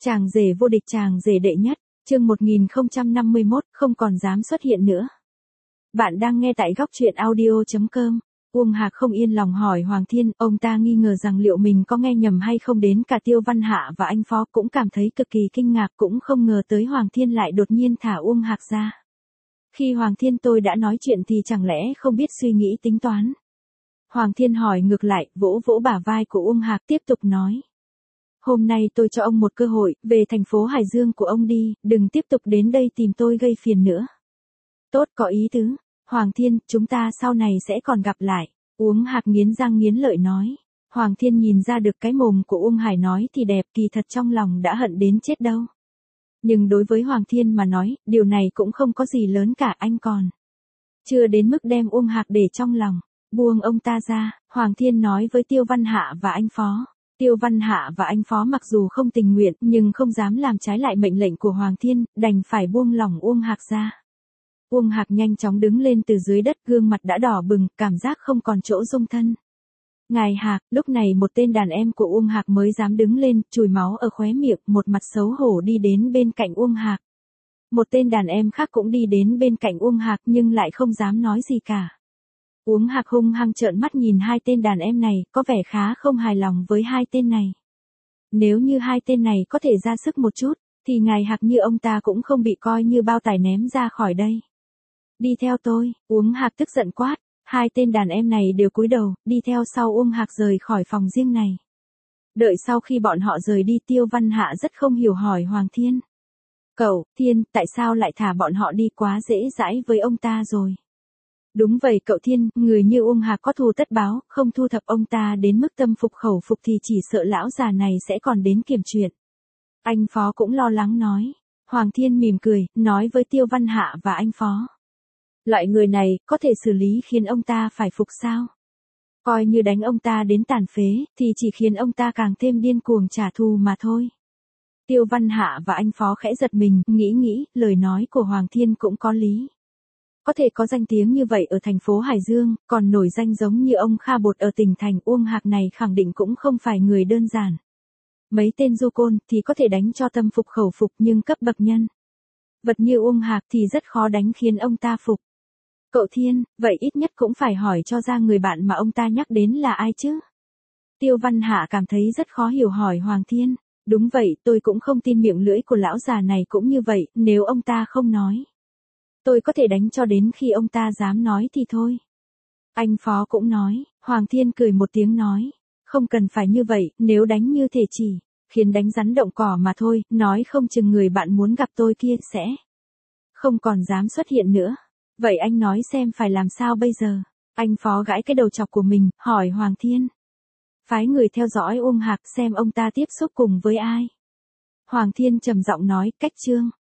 Chàng rể vô địch, chàng rể đệ nhất, chương 1051, không còn dám xuất hiện nữa. Bạn đang nghe tại góc truyện audio.com. Uông Hạc không yên lòng hỏi Hoàng Thiên, ông ta nghi ngờ rằng liệu mình có nghe nhầm hay không, đến cả Tiêu Văn Hạ và anh Phó cũng cảm thấy cực kỳ kinh ngạc, cũng không ngờ tới Hoàng Thiên lại đột nhiên thả Uông Hạc ra. Khi Hoàng Thiên tôi đã nói chuyện thì chẳng lẽ không biết suy nghĩ tính toán. Hoàng Thiên hỏi ngược lại, vỗ vỗ bả vai của Uông Hạc tiếp tục nói. Hôm nay tôi cho ông một cơ hội, về thành phố Hải Dương của ông đi, đừng tiếp tục đến đây tìm tôi gây phiền nữa. Tốt, có ý tứ. Hoàng Thiên, chúng ta sau này sẽ còn gặp lại. Uông Hạc nghiến răng nghiến lợi nói. Hoàng Thiên nhìn ra được cái mồm của Uông Hải nói thì đẹp, kỳ thật trong lòng đã hận đến chết đâu. Nhưng đối với Hoàng Thiên mà nói, điều này cũng không có gì lớn cả, anh còn chưa đến mức đem Uông Hạc để trong lòng. Buông ông ta ra, Hoàng Thiên nói với Tiêu Văn Hạ và anh Phó. Tiêu Văn Hạ và anh Phó mặc dù không tình nguyện nhưng không dám làm trái lại mệnh lệnh của Hoàng Thiên, đành phải buông lỏng Uông Hạc ra. Uông Hạc nhanh chóng đứng lên từ dưới đất, gương mặt đã đỏ bừng, cảm giác không còn chỗ dung thân. Ngài Hạc, lúc này một tên đàn em của Uông Hạc mới dám đứng lên, chùi máu ở khóe miệng, một mặt xấu hổ đi đến bên cạnh Uông Hạc. Một tên đàn em khác cũng đi đến bên cạnh Uông Hạc nhưng lại không dám nói gì cả. Uông Hạc hung hăng trợn mắt nhìn hai tên đàn em này, có vẻ khá không hài lòng với hai tên này. Nếu như hai tên này có thể ra sức một chút, thì ngài Hạc như ông ta cũng không bị coi như bao tải ném ra khỏi đây. Đi theo tôi, Uông Hạc tức giận quát, hai tên đàn em này đều cúi đầu, đi theo sau Uông Hạc rời khỏi phòng riêng này. Đợi sau khi bọn họ rời đi, Tiêu Văn Hạ rất không hiểu hỏi Hoàng Thiên. Cậu, Thiên, tại sao lại thả bọn họ đi, quá dễ dãi với ông ta rồi. Đúng vậy cậu Thiên, người như Uông Hạc có thù tất báo, không thu thập ông ta đến mức tâm phục khẩu phục thì chỉ sợ lão già này sẽ còn đến kiểm chuyện. Anh Phó cũng lo lắng nói. Hoàng Thiên mỉm cười, nói với Tiêu Văn Hạ và anh Phó. Loại người này, có thể xử lý khiến ông ta phải phục sao? Coi như đánh ông ta đến tàn phế, thì chỉ khiến ông ta càng thêm điên cuồng trả thù mà thôi. Tiêu Văn Hạ và anh Phó khẽ giật mình, nghĩ, lời nói của Hoàng Thiên cũng có lý. Có thể có danh tiếng như vậy ở thành phố Hải Dương, còn nổi danh giống như ông Kha Bột ở tỉnh thành, Uông Hạc này khẳng định cũng không phải người đơn giản. Mấy tên du côn thì có thể đánh cho tâm phục khẩu phục, nhưng cấp bậc nhân vật như Uông Hạc thì rất khó đánh khiến ông ta phục. Cậu Thiên, vậy ít nhất cũng phải hỏi cho ra người bạn mà ông ta nhắc đến là ai chứ? Tiêu Văn Hạ cảm thấy rất khó hiểu hỏi Hoàng Thiên. Đúng vậy, tôi cũng không tin miệng lưỡi của lão già này cũng như vậy, nếu ông ta không nói, tôi có thể đánh cho đến khi ông ta dám nói thì thôi. Anh Phó cũng nói. Hoàng Thiên cười một tiếng nói. Không cần phải như vậy, nếu đánh như thể chỉ khiến đánh rắn động cỏ mà thôi, nói không chừng người bạn muốn gặp tôi kia sẽ không còn dám xuất hiện nữa. Vậy anh nói xem phải làm sao bây giờ? Anh Phó gãi cái đầu chọc của mình, hỏi Hoàng Thiên. Phái người theo dõi Uông Hạc xem ông ta tiếp xúc cùng với ai. Hoàng Thiên trầm giọng nói, cách chương